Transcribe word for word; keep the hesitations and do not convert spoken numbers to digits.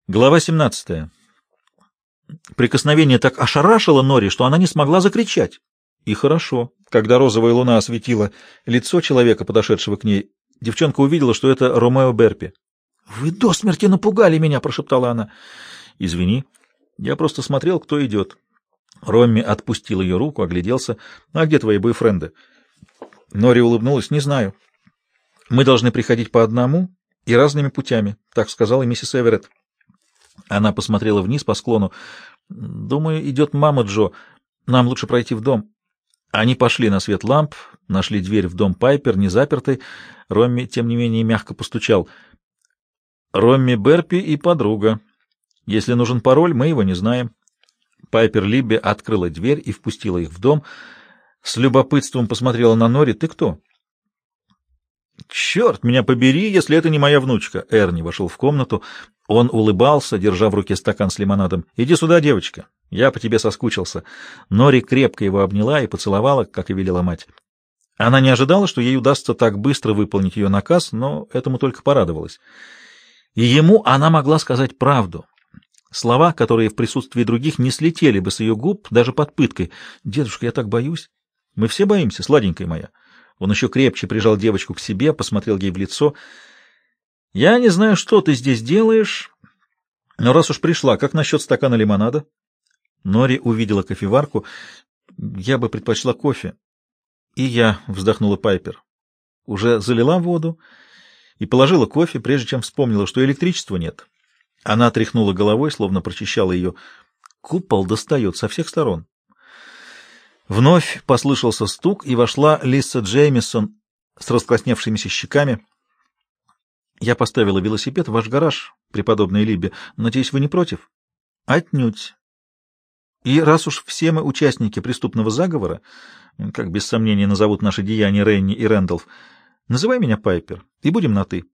Глава семнадцатая. Прикосновение так ошарашило Нори, что она не смогла закричать. И хорошо. Когда розовая луна осветила лицо человека, подошедшего к ней, девчонка увидела, что это Ромео Берпи. — Вы до смерти напугали меня, — прошептала она. — Извини, я просто смотрел, кто идет. Ромми отпустил ее руку, огляделся. — А где твои бойфренды? Нори улыбнулась. — Не знаю. Мы должны приходить по одному и разными путями, — так сказала миссис Эверетт. Она посмотрела вниз по склону. — Думаю, идет мама Джо. Нам лучше пройти в дом. Они пошли на свет ламп, нашли дверь в дом Пайпер, не запертой. Ромми, тем не менее, мягко постучал. — Ромми Берпи и подруга. Если нужен пароль, мы его не знаем. Пайпер Либби открыла дверь и впустила их в дом. С любопытством посмотрела на Нори. — Ты кто? — Черт меня побери, если это не моя внучка. Эрни вошел в комнату. Он улыбался, держа в руке стакан с лимонадом. — Иди сюда, девочка. Я по тебе соскучился. Нори крепко его обняла и поцеловала, как и велела мать. Она не ожидала, что ей удастся так быстро выполнить ее наказ, но этому только порадовалась. И ему она могла сказать правду. Слова, которые в присутствии других не слетели бы с ее губ, даже под пыткой. — Дедушка, я так боюсь. — Мы все боимся, сладенькая моя. Он еще крепче прижал девочку к себе, посмотрел ей в лицо. — Я не знаю, что ты здесь делаешь, но раз уж пришла, как насчет стакана лимонада? Нори увидела кофеварку. — Я бы предпочла кофе. — И я, — вздохнула Пайпер. Уже залила воду и положила кофе, прежде чем вспомнила, что электричества нет. Она тряхнула головой, словно прочищала ее. Купол достает со всех сторон. Вновь послышался стук, и вошла Лиса Джеймисон с раскрасневшимися щеками. — Я поставила велосипед в ваш гараж, преподобная Либби. Надеюсь, вы не против? — Отнюдь. И раз уж все мы участники преступного заговора, как без сомнения назовут наши деяния Ренни и Рэндалф, называй меня Пайпер, и будем на «ты».